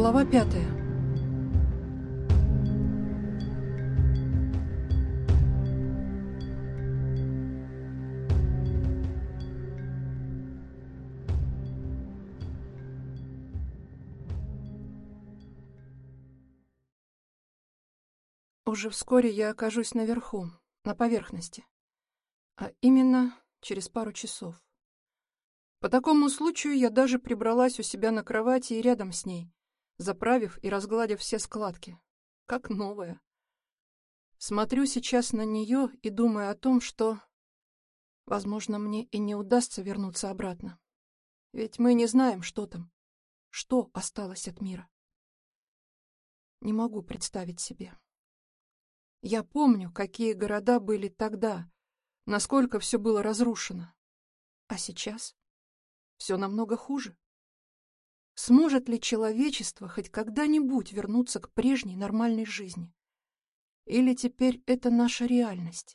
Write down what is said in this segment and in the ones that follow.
Глава 5. Уже вскоре я окажусь наверху, на поверхности, а именно через пару часов. По такому случаю я даже прибралась у себя на кровати и рядом с ней, заправив и разгладив все складки, как новая. Смотрю сейчас на нее и думаю о том, что, возможно, мне и не удастся вернуться обратно. Ведь мы не знаем, что там, что осталось от мира. Не могу представить себе. Я помню, какие города были тогда, насколько все было разрушено. А сейчас все намного хуже. Сможет ли человечество хоть когда-нибудь вернуться к прежней нормальной жизни? Или теперь это наша реальность?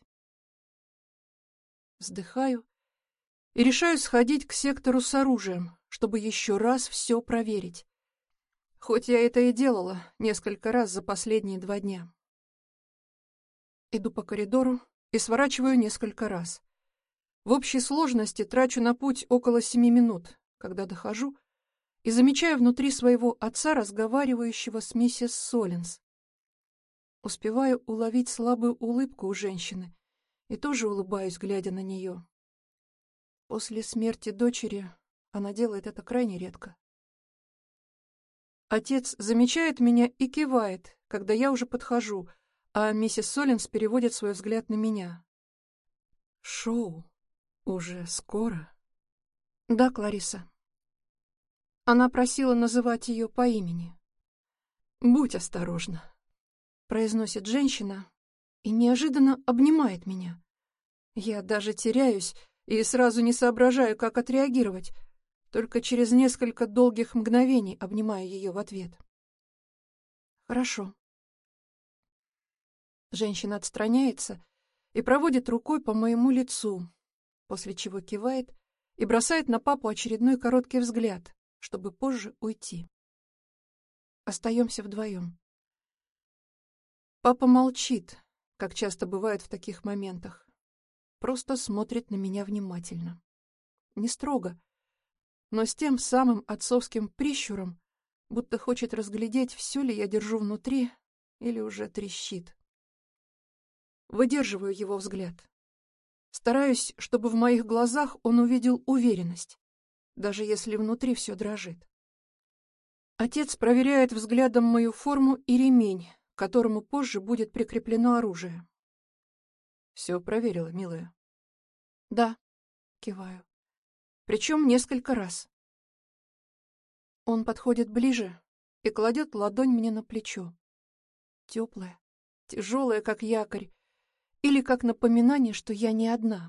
Вздыхаю и решаю сходить к сектору с оружием, чтобы еще раз все проверить. Хоть я это и делала несколько раз за последние 2 дня. Иду по коридору и сворачиваю несколько раз. В общей сложности трачу на путь около 7 минут, когда дохожу, и замечаю внутри своего отца, разговаривающего с миссис Соллинс. Успеваю уловить слабую улыбку у женщины и тоже улыбаюсь, глядя на нее. После смерти дочери она делает это крайне редко. Отец замечает меня и кивает, когда я уже подхожу, а миссис Соллинс переводит свой взгляд на меня. «Шоу уже скоро?» «Да, Клариса». Она просила называть ее по имени. «Будь осторожна», — произносит женщина и неожиданно обнимает меня. Я даже теряюсь и сразу не соображаю, как отреагировать, только через несколько долгих мгновений обнимаю ее в ответ. «Хорошо». Женщина отстраняется и проводит рукой по моему лицу, после чего кивает и бросает на папу очередной короткий взгляд, чтобы позже уйти. Остаемся вдвоем. Папа молчит, как часто бывает в таких моментах. Просто смотрит на меня внимательно. Не строго, но с тем самым отцовским прищуром, будто хочет разглядеть, все ли я держу внутри или уже трещит. Выдерживаю его взгляд. Стараюсь, чтобы в моих глазах он увидел уверенность, даже если внутри все дрожит. Отец проверяет взглядом мою форму и ремень, к которому позже будет прикреплено оружие. «Все проверила, милая?» «Да», — киваю. «Причем несколько раз». Он подходит ближе и кладет ладонь мне на плечо. Теплая, тяжелая, как якорь, или как напоминание, что я не одна.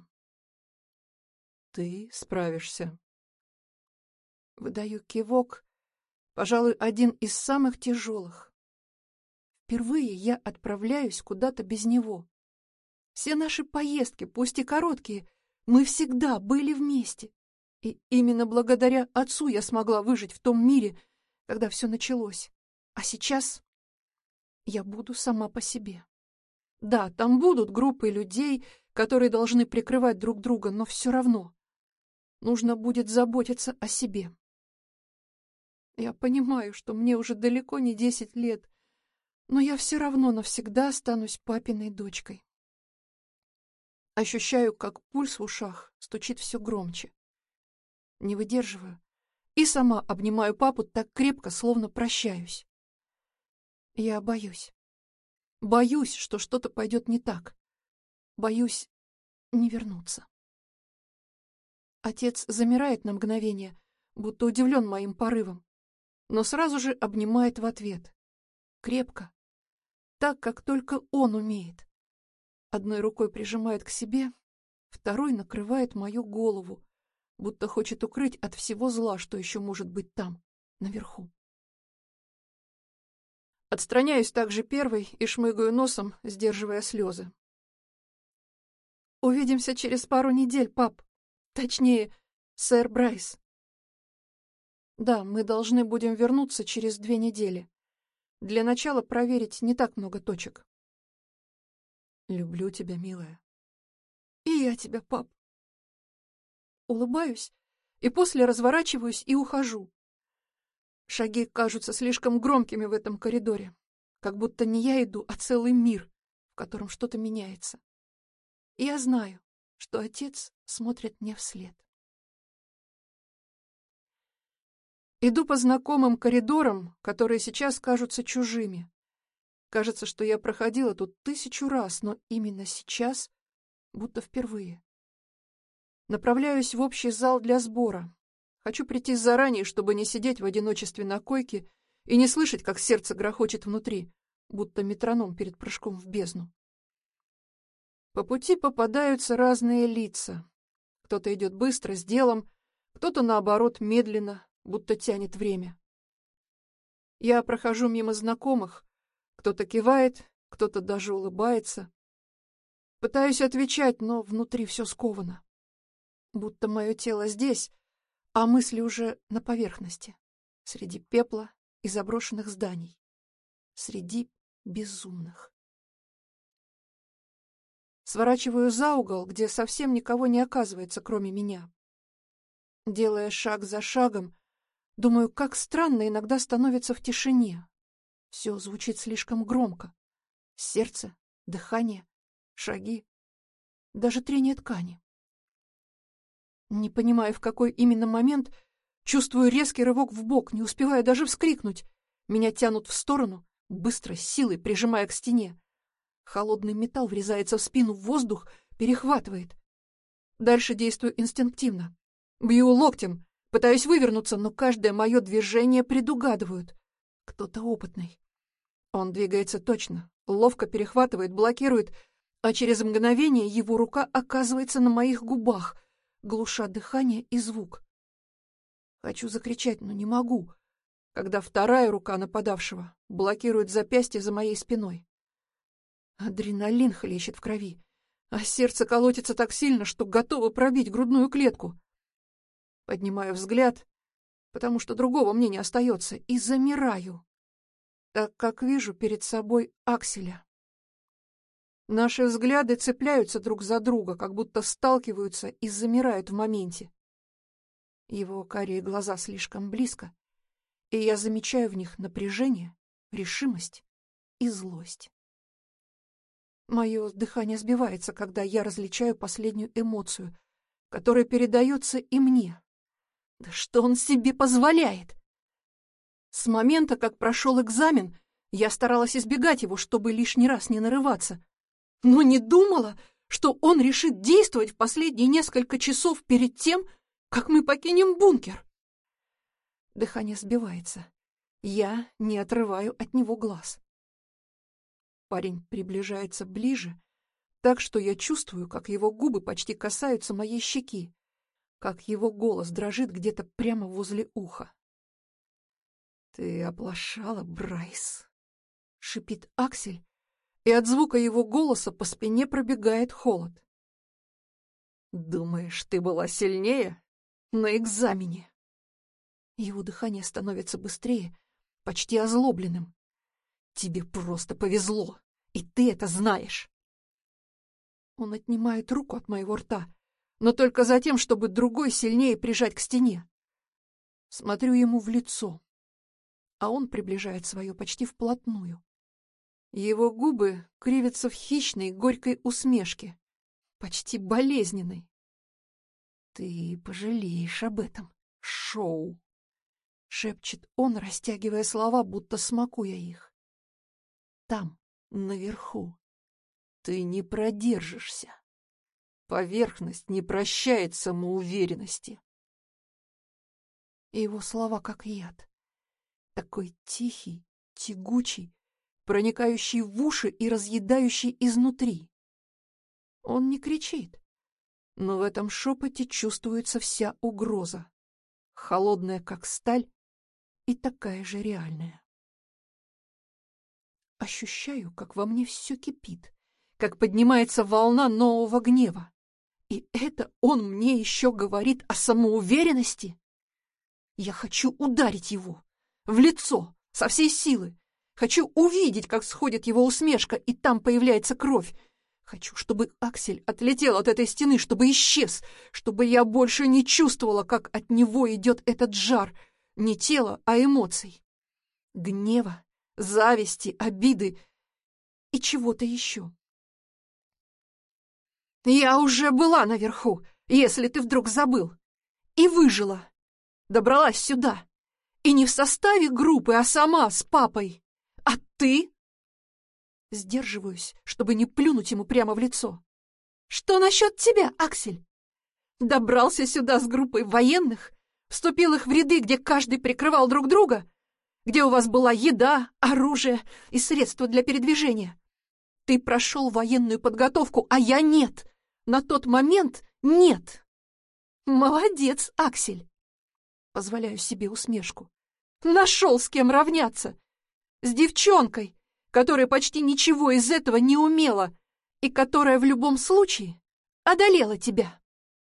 «Ты справишься». Выдаю кивок, пожалуй, один из самых тяжелых. Впервые я отправляюсь куда-то без него. Все наши поездки, пусть и короткие, мы всегда были вместе. И именно благодаря отцу я смогла выжить в том мире, когда все началось. А сейчас я буду сама по себе. Да, там будут группы людей, которые должны прикрывать друг друга, но все равно нужно будет заботиться о себе. Я понимаю, что мне уже далеко не 10 лет, но я все равно навсегда останусь папиной дочкой. Ощущаю, как пульс в ушах стучит все громче. Не выдерживаю и сама обнимаю папу так крепко, словно прощаюсь. Я боюсь. Боюсь, что что-то пойдет не так. Боюсь не вернуться. Отец замирает на мгновение, будто удивлен моим порывом, но сразу же обнимает в ответ. Крепко, так, как только он умеет. Одной рукой прижимает к себе, второй накрывает мою голову, будто хочет укрыть от всего зла, что еще может быть там, наверху. Отстраняюсь также первой и шмыгаю носом, сдерживая слезы. «Увидимся через пару недель, пап. Точнее, сэр Брайс». Да, мы должны будем вернуться через 2 недели. Для начала проверить не так много точек. Люблю тебя, милая. И я тебя, пап. Улыбаюсь и после разворачиваюсь и ухожу. Шаги кажутся слишком громкими в этом коридоре, как будто не я иду, а целый мир, в котором что-то меняется. И я знаю, что отец смотрит мне вслед. Иду по знакомым коридорам, которые сейчас кажутся чужими. Кажется, что я проходила тут 1000 раз, но именно сейчас будто впервые. Направляюсь в общий зал для сбора. Хочу прийти заранее, чтобы не сидеть в одиночестве на койке и не слышать, как сердце грохочет внутри, будто метроном перед прыжком в бездну. По пути попадаются разные лица. Кто-то идет быстро, с делом, кто-то, наоборот, медленно, будто тянет время. Я прохожу мимо знакомых, кто-то кивает, кто-то даже улыбается. Пытаюсь отвечать, но внутри все сковано. Будто мое тело здесь, а мысли уже на поверхности, среди пепла и заброшенных зданий, среди безумных. Сворачиваю за угол, где совсем никого не оказывается, кроме меня. Делая шаг за шагом, думаю, как странно иногда становится в тишине. Все звучит слишком громко. Сердце, дыхание, шаги, даже трение ткани. Не понимая, в какой именно момент, чувствую резкий рывок вбок, не успевая даже вскрикнуть. Меня тянут в сторону, быстро, с силой прижимая к стене. Холодный металл врезается в спину, воздух перехватывает. Дальше действую инстинктивно. Бью локтем, пытаюсь вывернуться, но каждое мое движение предугадывают. Кто-то опытный. Он двигается точно, ловко перехватывает, блокирует, а через мгновение его рука оказывается на моих губах, глуша дыхание и звук. Хочу закричать, но не могу, когда вторая рука нападавшего блокирует запястье за моей спиной. Адреналин хлещет в крови, а сердце колотится так сильно, что готово пробить грудную клетку. Поднимаю взгляд, потому что другого мне не остается, и замираю, так как вижу перед собой Акселя. Наши взгляды цепляются друг за друга, как будто сталкиваются и замирают в моменте. Его карие глаза слишком близко, и я замечаю в них напряжение, решимость и злость. Мое дыхание сбивается, когда я различаю последнюю эмоцию, которая передается и мне. Да что он себе позволяет? С момента, как прошел экзамен, я старалась избегать его, чтобы лишний раз не нарываться, но не думала, что он решит действовать в последние несколько часов перед тем, как мы покинем бункер. Дыхание сбивается. Я не отрываю от него глаз. Парень приближается ближе, так что я чувствую, как его губы почти касаются моей щеки, как его голос дрожит где-то прямо возле уха. «Ты оплошала, Брайс», — шипит Аксель, и от звука его голоса по спине пробегает холод. «Думаешь, ты была сильнее на экзамене?» Его дыхание становится быстрее, почти озлобленным. «Тебе просто повезло, и ты это знаешь!» Он отнимает руку от моего рта, но только за тем, чтобы другой сильнее прижать к стене. Смотрю ему в лицо, а он приближает свое почти вплотную. Его губы кривятся в хищной, горькой усмешке, почти болезненной. «Ты пожалеешь об этом, Шоу!» — шепчет он, растягивая слова, будто смакуя их. «Там, наверху, ты не продержишься. Поверхность не прощает самоуверенности». Его слова как яд. Такой тихий, тягучий, проникающий в уши и разъедающий изнутри. Он не кричит, но в этом шепоте чувствуется вся угроза, холодная, как сталь, и такая же реальная. Ощущаю, как во мне все кипит, как поднимается волна нового гнева. И это он мне еще говорит о самоуверенности? Я хочу ударить его в лицо со всей силы. Хочу увидеть, как сходит его усмешка, и там появляется кровь. Хочу, чтобы Аксель отлетел от этой стены, чтобы исчез, чтобы я больше не чувствовала, как от него идет этот жар, не тела, а эмоций. Гнева, зависти, обиды и чего-то еще. Я уже была наверху, если ты вдруг забыл, и выжила. Добралась сюда. И не в составе группы, а сама с папой. А ты? Сдерживаюсь, чтобы не плюнуть ему прямо в лицо. Что насчет тебя, Аксель? Добрался сюда с группой военных, вступил их в ряды, где каждый прикрывал друг друга, где у вас была еда, оружие и средства для передвижения. Ты прошел военную подготовку, а я нет. На тот момент нет. Молодец, Аксель. Позволяю себе усмешку. Нашел с кем равняться. С девчонкой, которая почти ничего из этого не умела и которая в любом случае одолела тебя.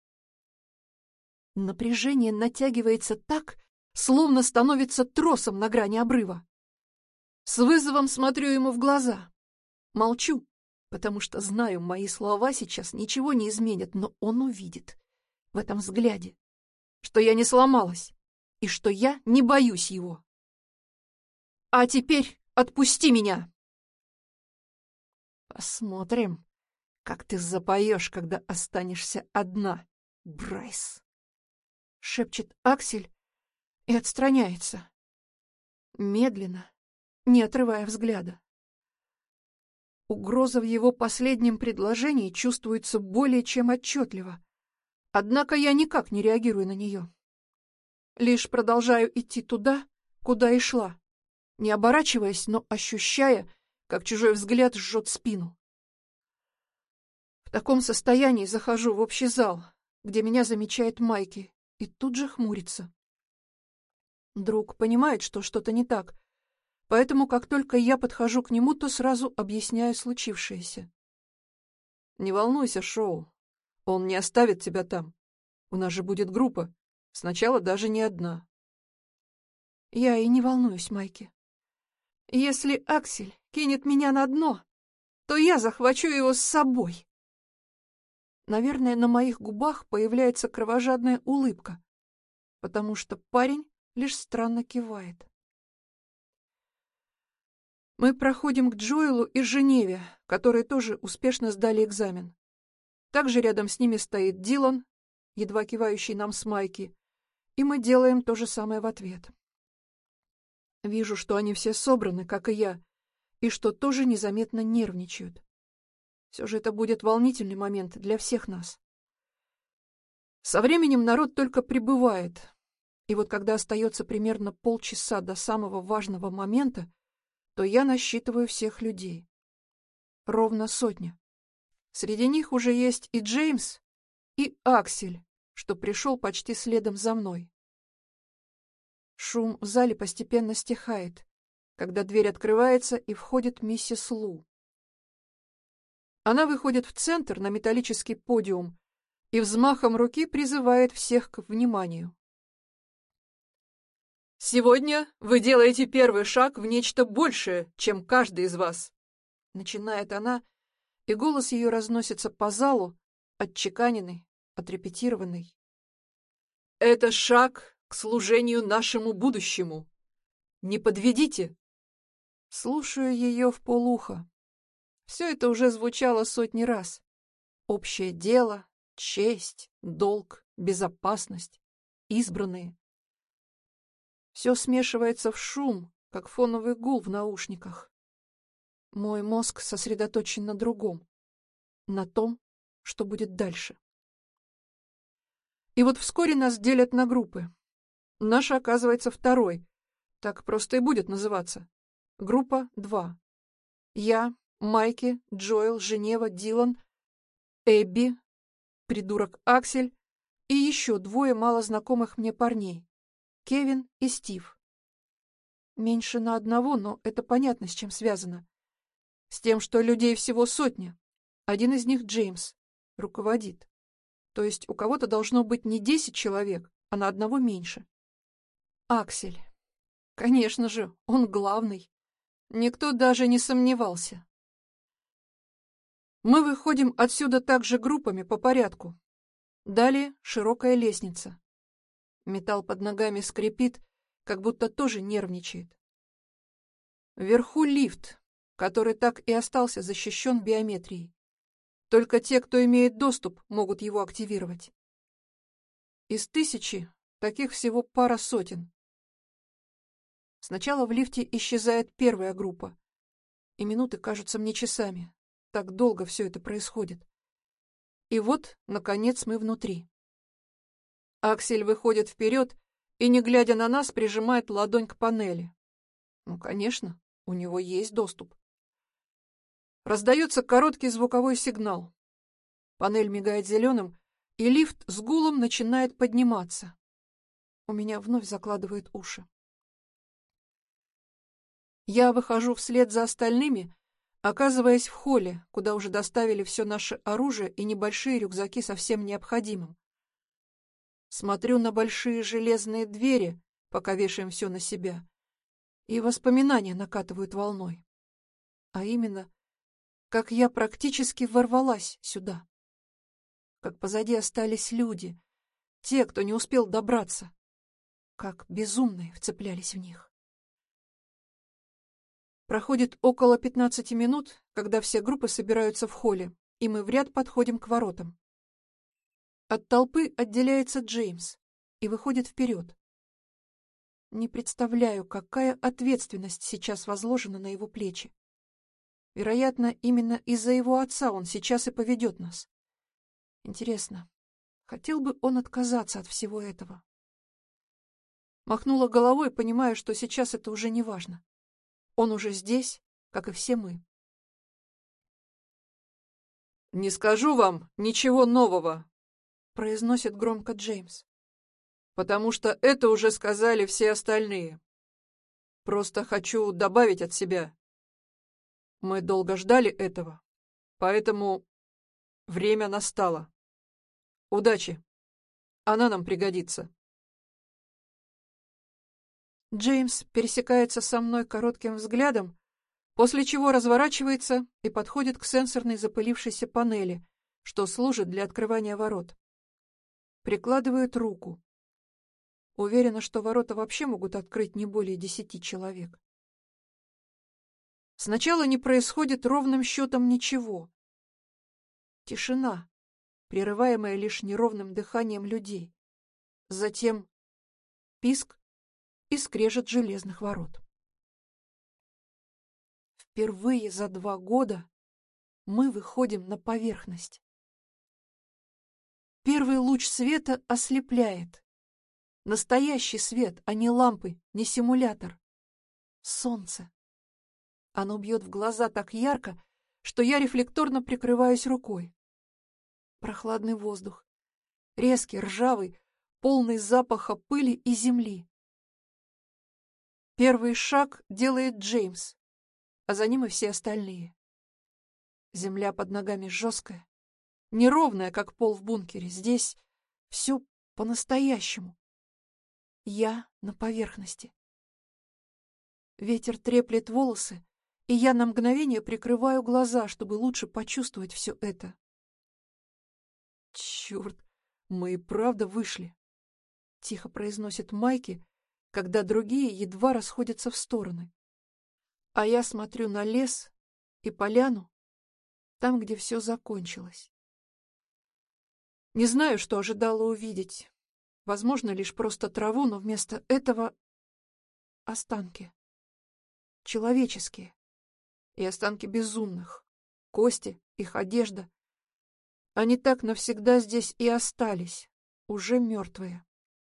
Напряжение натягивается так, словно становится тросом на грани обрыва. С вызовом смотрю ему в глаза. Молчу, потому что знаю, мои слова сейчас ничего не изменят, но он увидит в этом взгляде, что я не сломалась и что я не боюсь его. А теперь отпусти меня. Посмотрим, как ты запоешь, когда останешься одна, Брайс. Шепчет Аксель и отстраняется. Медленно, не отрывая взгляда. Угроза в его последнем предложении чувствуется более чем отчетливо. Однако я никак не реагирую на нее. Лишь продолжаю идти туда, куда и шла, не оборачиваясь, но ощущая, как чужой взгляд жжет спину. В таком состоянии захожу в общий зал, где меня замечает Майки, и тут же хмурится. Друг понимает, что что-то не так, поэтому, как только я подхожу к нему, то сразу объясняю случившееся. «Не волнуйся, Шоу, он не оставит тебя там. У нас же будет группа, сначала даже не одна». Я и не волнуюсь, Майки. Если Аксель кинет меня на дно, то я захвачу его с собой. Наверное, на моих губах появляется кровожадная улыбка, потому что парень лишь странно кивает. Мы проходим к Джоэлу и Женеве, которые тоже успешно сдали экзамен. Также рядом с ними стоит Дилан, едва кивающий нам с Майки, и мы делаем то же самое в ответ. Вижу, что они все собраны, как и я, и что тоже незаметно нервничают. Все же это будет волнительный момент для всех нас. Со временем народ только прибывает, и вот когда остается примерно полчаса до самого важного момента, то я насчитываю всех людей. Ровно 100. Среди них уже есть и Джеймс, и Аксель, что пришел почти следом за мной. Шум в зале постепенно стихает, когда дверь открывается и входит миссис Лу. Она выходит в центр на металлический подиум и взмахом руки призывает всех к вниманию. «Сегодня вы делаете первый шаг в нечто большее, чем каждый из вас», — начинает она, и голос ее разносится по залу, отчеканенный, отрепетированный. «Это шаг к служению нашему будущему. Не подведите!» Слушаю ее вполуха. Все это уже звучало 100 раз. Общее дело, честь, долг, безопасность, избранные. Все смешивается в шум, как фоновый гул в наушниках. Мой мозг сосредоточен на другом, на том, что будет дальше. И вот вскоре нас делят на группы. Наша оказывается второй, так просто и будет называться. Группа 2. Я, Майки, Джоэл, Женева, Дилан, Эбби, придурок Аксель и еще 2 малознакомых мне парней. Кевин и Стив. Меньше на одного, но это понятно, с чем связано. С тем, что людей всего 100. Один из них Джеймс. Руководит. То есть у кого-то должно быть не 10 человек, а на одного меньше. Аксель. Конечно же, он главный. Никто даже не сомневался. Мы выходим отсюда также группами по порядку. Далее широкая лестница. Металл под ногами скрипит, как будто тоже нервничает. Вверху лифт, который так и остался защищен биометрией. Только те, кто имеет доступ, могут его активировать. Из 1000 таких всего пара сотен. Сначала в лифте исчезает первая группа, и минуты кажутся мне часами. Так долго все это происходит. И вот, наконец, мы внутри. Аксель выходит вперед и, не глядя на нас, прижимает ладонь к панели. Ну, конечно, у него есть доступ. Раздается короткий звуковой сигнал. Панель мигает зеленым, и лифт с гулом начинает подниматься. У меня вновь закладывает уши. Я выхожу вслед за остальными, оказываясь в холле, куда уже доставили все наше оружие и небольшие рюкзаки со всем необходимым. Смотрю на большие железные двери, пока вешаем все на себя, и воспоминания накатывают волной. А именно, как я практически ворвалась сюда. Как позади остались люди, те, кто не успел добраться. Как безумные вцеплялись в них. Проходит около 15 минут, когда все группы собираются в холле, и мы в ряд подходим к воротам. От толпы отделяется Джеймс и выходит вперед. Не представляю, какая ответственность сейчас возложена на его плечи. Вероятно, именно из-за его отца он сейчас и поведет нас. Интересно, хотел бы он отказаться от всего этого? Махнула головой, понимая, что сейчас это уже не важно. Он уже здесь, как и все мы. «Не скажу вам ничего нового», — произносит громко Джеймс. «Потому что это уже сказали все остальные. Просто хочу добавить от себя. Мы долго ждали этого, поэтому время настало. Удачи. Она нам пригодится». Джеймс пересекается со мной коротким взглядом, после чего разворачивается и подходит к сенсорной запылившейся панели, что служит для открывания ворот. Прикладывает руку. Уверена, что ворота вообще могут открыть не более 10 человек. Сначала не происходит ровным счетом ничего. Тишина, прерываемая лишь неровным дыханием людей. Затем писк и скрежет железных ворот. Впервые за 2 года мы выходим на поверхность. Первый луч света ослепляет. Настоящий свет, а не лампы, не симулятор. Солнце. Оно бьет в глаза так ярко, что я рефлекторно прикрываюсь рукой. Прохладный воздух. Резкий, ржавый, полный запаха пыли и земли. Первый шаг делает Джеймс, а за ним и все остальные. Земля под ногами жесткая, неровная, как пол в бункере. Здесь все по-настоящему. Я на поверхности. Ветер треплет волосы, и я на мгновение прикрываю глаза, чтобы лучше почувствовать все это. «Черт, мы и правда вышли», — тихо произносит Майки, когда другие едва расходятся в стороны. А я смотрю на лес и поляну, там, где все закончилось. Не знаю, что ожидала увидеть. Возможно, лишь просто траву, но вместо этого останки. Человеческие. И останки безумных. Кости, их одежда. Они так навсегда здесь и остались, уже мертвые.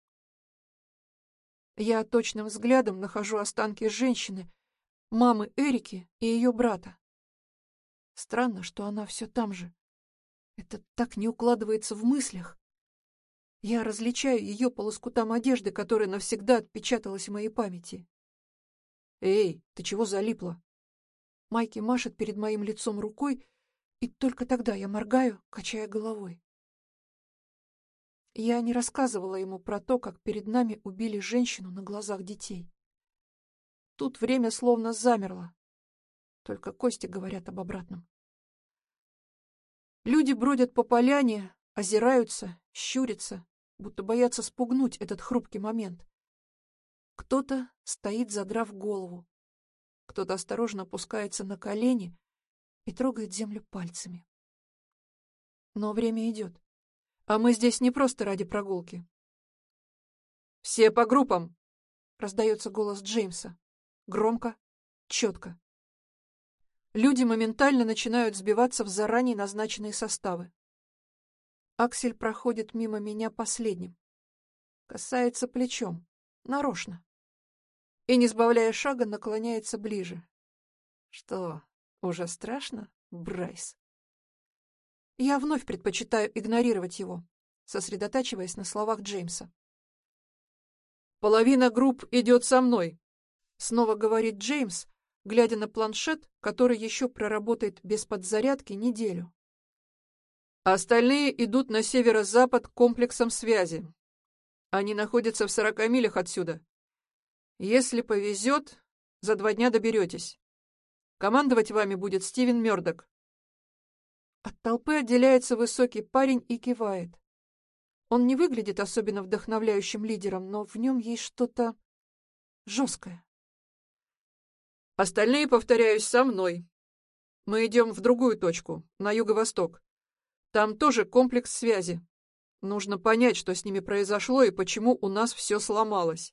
Я точным взглядом нахожу останки женщины, мамы Эрики и ее брата. Странно, что она все там же. Это так не укладывается в мыслях. Я различаю ее по лоскутам одежды, которая навсегда отпечаталась в моей памяти. «Эй, ты чего залипла?» Майки машет перед моим лицом рукой, и только тогда я моргаю, качая головой. Я не рассказывала ему про то, как перед нами убили женщину на глазах детей. Тут время словно замерло. Только кости говорят об обратном. Люди бродят по поляне, озираются, щурятся, будто боятся спугнуть этот хрупкий момент. Кто-то стоит, задрав голову. Кто-то осторожно опускается на колени и трогает землю пальцами. Но время идет. А мы здесь не просто ради прогулки. «Все по группам!» — раздается голос Джеймса. Громко, четко. Люди моментально начинают сбиваться в заранее назначенные составы. Аксель проходит мимо меня последним. Касается плечом. Нарочно. И, не сбавляя шага, наклоняется ближе. Что, уже страшно, Брайс? Я вновь предпочитаю игнорировать его, сосредотачиваясь на словах Джеймса. «Половина групп идет со мной», — снова говорит Джеймс, глядя на планшет, который еще проработает без подзарядки неделю. «Остальные идут на северо-запад комплексом связи. Они находятся в 40 милях отсюда. Если повезет, за 2 дня доберетесь. Командовать вами будет Стивен Мёрдок». От толпы отделяется высокий парень и кивает. Он не выглядит особенно вдохновляющим лидером, но в нем есть что-то жесткое. «Остальные, повторяюсь, со мной. Мы идем в другую точку, на юго-восток. Там тоже комплекс связи. Нужно понять, что с ними произошло и почему у нас все сломалось».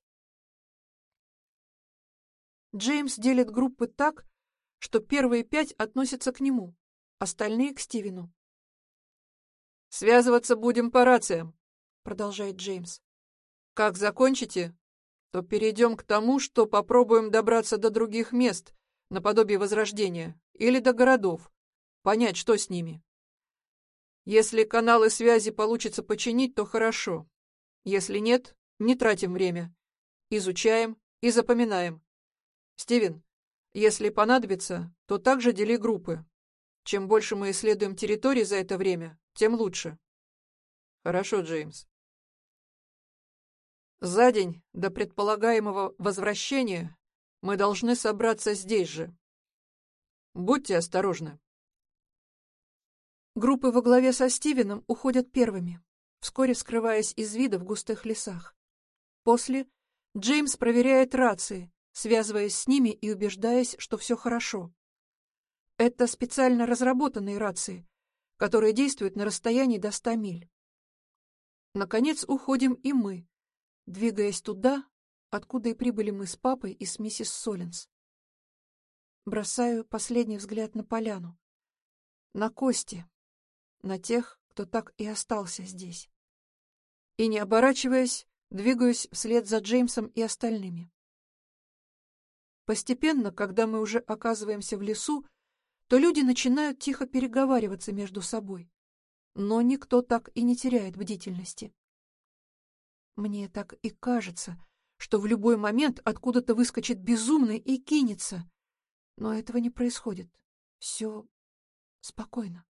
Джеймс делит группы так, что первые 5 относятся к нему, остальные — к Стивену. «Связываться будем по рациям», — продолжает Джеймс. «Как закончите, то перейдем к тому, что попробуем добраться до других мест, наподобие Возрождения, или до городов, понять, что с ними. Если каналы связи получится починить, то хорошо. Если нет, не тратим время. Изучаем и запоминаем. Стивен, если понадобится, то также дели группы. Чем больше мы исследуем территории за это время, тем лучше». «Хорошо, Джеймс». За день до предполагаемого возвращения мы должны собраться здесь же. Будьте осторожны. Группы во главе со Стивеном уходят первыми, вскоре скрываясь из вида в густых лесах. После Джеймс проверяет рации, связываясь с ними и убеждаясь, что все хорошо. Это специально разработанные рации, которые действуют на расстоянии до 100 миль. Наконец уходим и мы, двигаясь туда, откуда и прибыли мы с папой и с миссис Солинс. Бросаю последний взгляд на поляну, на кости, на тех, кто так и остался здесь. И, не оборачиваясь, двигаюсь вслед за Джеймсом и остальными. Постепенно, когда мы уже оказываемся в лесу, то люди начинают тихо переговариваться между собой, но никто так и не теряет бдительности. Мне так и кажется, что в любой момент откуда-то выскочит безумный и кинется, но этого не происходит. Все спокойно.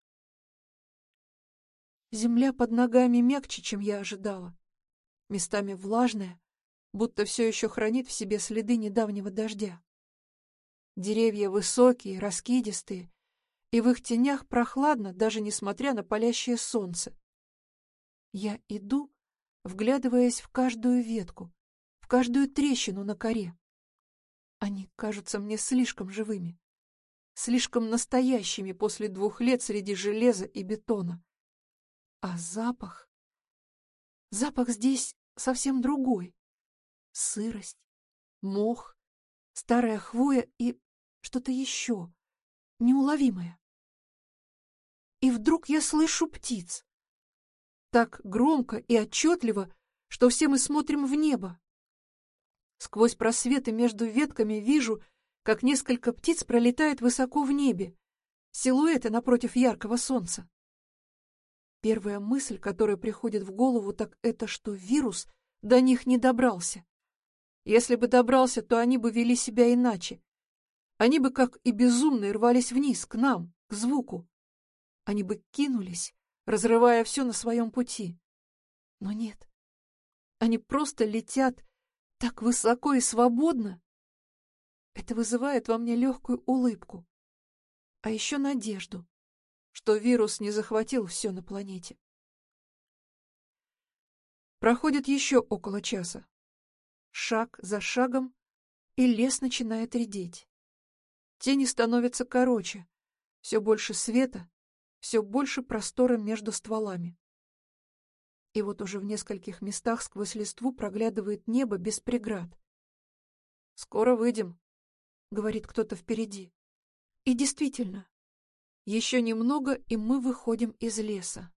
Земля под ногами мягче, чем я ожидала, местами влажная, будто все еще хранит в себе следы недавнего дождя. Деревья высокие, раскидистые, и в их тенях прохладно, даже несмотря на палящее солнце. Я иду, вглядываясь в каждую ветку, в каждую трещину на коре. Они кажутся мне слишком живыми, слишком настоящими после 2 лет среди железа и бетона. А запах... Запах здесь совсем другой. Сырость, мох, старая хвоя и что-то еще, неуловимое. И вдруг я слышу птиц. Так громко и отчетливо, что все мы смотрим в небо. Сквозь просветы между ветками вижу, как несколько птиц пролетает высоко в небе, силуэты напротив яркого солнца. Первая мысль, которая приходит в голову, так это, что вирус до них не добрался. Если бы добрался, то они бы вели себя иначе. Они бы, как и безумные, рвались вниз, к нам, к звуку. Они бы кинулись, разрывая все на своем пути. Но нет, они просто летят так высоко и свободно. Это вызывает во мне легкую улыбку, а еще надежду, что вирус не захватил все на планете. Проходит еще около часа. Шаг за шагом, и лес начинает редеть. Тени становятся короче, все больше света, все больше простора между стволами. И вот уже в нескольких местах сквозь листву проглядывает небо без преград. «Скоро выйдем», — говорит кто-то впереди. И действительно, еще немного, и мы выходим из леса.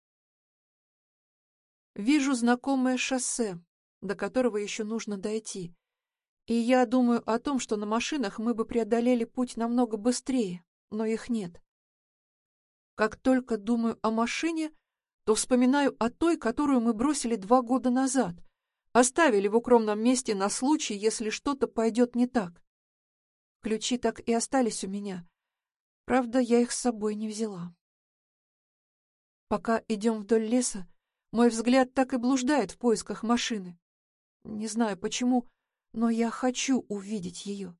Вижу знакомое шоссе, до которого еще нужно дойти, и я думаю о том, что на машинах мы бы преодолели путь намного быстрее, но их нет. Как только думаю о машине, то вспоминаю о той, которую мы бросили 2 года назад, оставили в укромном месте на случай, если что-то пойдет не так. Ключи так и остались у меня. Правда, я их с собой не взяла. Пока идем вдоль леса, мой взгляд так и блуждает в поисках машины. Не знаю почему, но я хочу увидеть ее.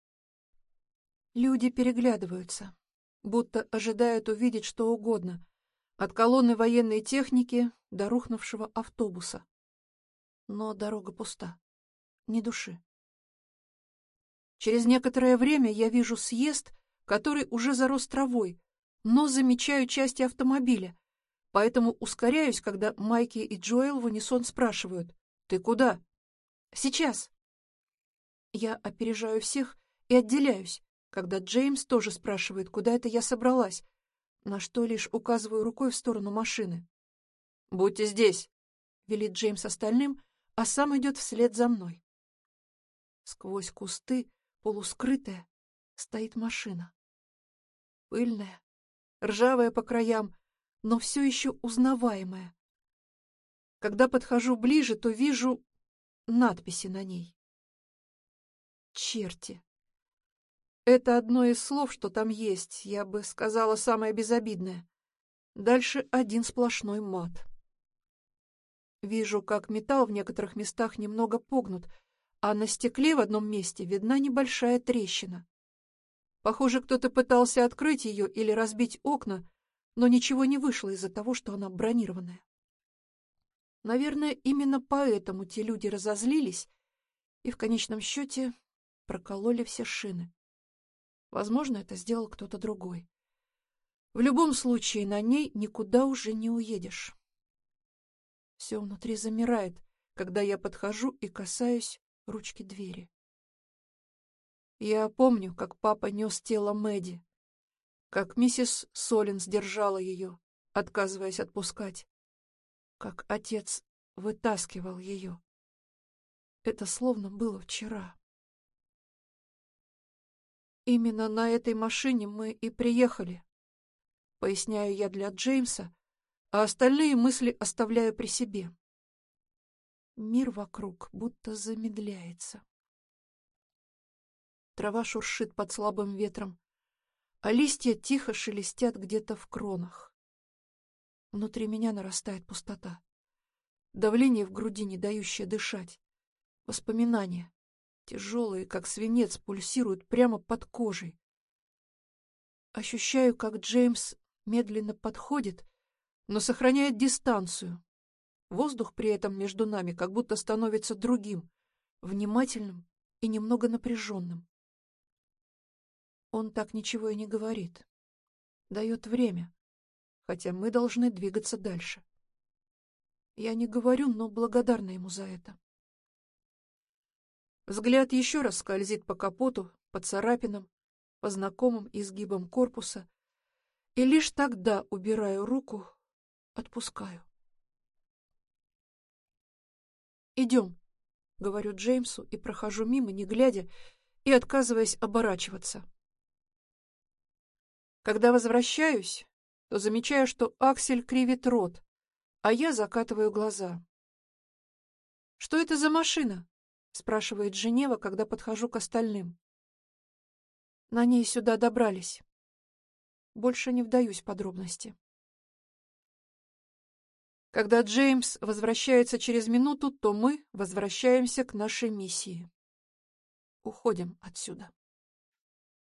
Люди переглядываются, будто ожидают увидеть что угодно, от колонны военной техники до рухнувшего автобуса. Но дорога пуста, ни души. Через некоторое время я вижу съезд, который уже зарос травой, но замечаю части автомобиля, поэтому ускоряюсь, когда Майки и Джоэл в унисон спрашивают: «Ты куда?» «Сейчас». Я опережаю всех и отделяюсь, когда Джеймс тоже спрашивает, куда это я собралась, на что лишь указываю рукой в сторону машины. «Будьте здесь», — велит Джеймс остальным, а сам идет вслед за мной. Сквозь кусты, полускрытая, стоит машина. Пыльная, ржавая по краям, но все еще узнаваемая. Когда подхожу ближе, то вижу надписи на ней. Черти. Это одно из слов, что там есть, я бы сказала, самое безобидное. Дальше один сплошной мат. Вижу, как металл в некоторых местах немного погнут, а на стекле в одном месте видна небольшая трещина. Похоже, кто-то пытался открыть ее или разбить окна, но ничего не вышло из-за того, что она бронированная. Наверное, именно поэтому те люди разозлились и в конечном счете прокололи все шины. Возможно, это сделал кто-то другой. В любом случае, на ней никуда уже не уедешь. Все внутри замирает, когда я подхожу и касаюсь ручки двери. Я помню, как папа нес тело Мэдди, как миссис Соллинс держала ее, отказываясь отпускать, как отец вытаскивал ее. Это словно было вчера. Именно на этой машине мы и приехали, поясняю я для Джеймса, а остальные мысли оставляю при себе. Мир вокруг будто замедляется. Трава шуршит под слабым ветром, а листья тихо шелестят где-то в кронах. Внутри меня нарастает пустота. Давление в груди, не дающее дышать. Воспоминания, тяжелые, как свинец, пульсируют прямо под кожей. Ощущаю, как Джеймс медленно подходит, но сохраняет дистанцию. Воздух при этом между нами как будто становится другим, внимательным и немного напряженным. Он так ничего и не говорит. Дает время, хотя мы должны двигаться дальше. Я не говорю, но благодарна ему за это. Взгляд еще раз скользит по капоту, по царапинам, по знакомым изгибам корпуса, и лишь тогда убираю руку, отпускаю. «Идем», — говорю Джеймсу и прохожу мимо, не глядя и отказываясь оборачиваться. Когда возвращаюсь, то замечаю, что Аксель кривит рот, а я закатываю глаза. «Что это за машина?» — спрашивает Женева, когда подхожу к остальным. На ней сюда добрались. Больше не вдаюсь в подробности. Когда Джеймс возвращается через минуту, то мы возвращаемся к нашей миссии. Уходим отсюда.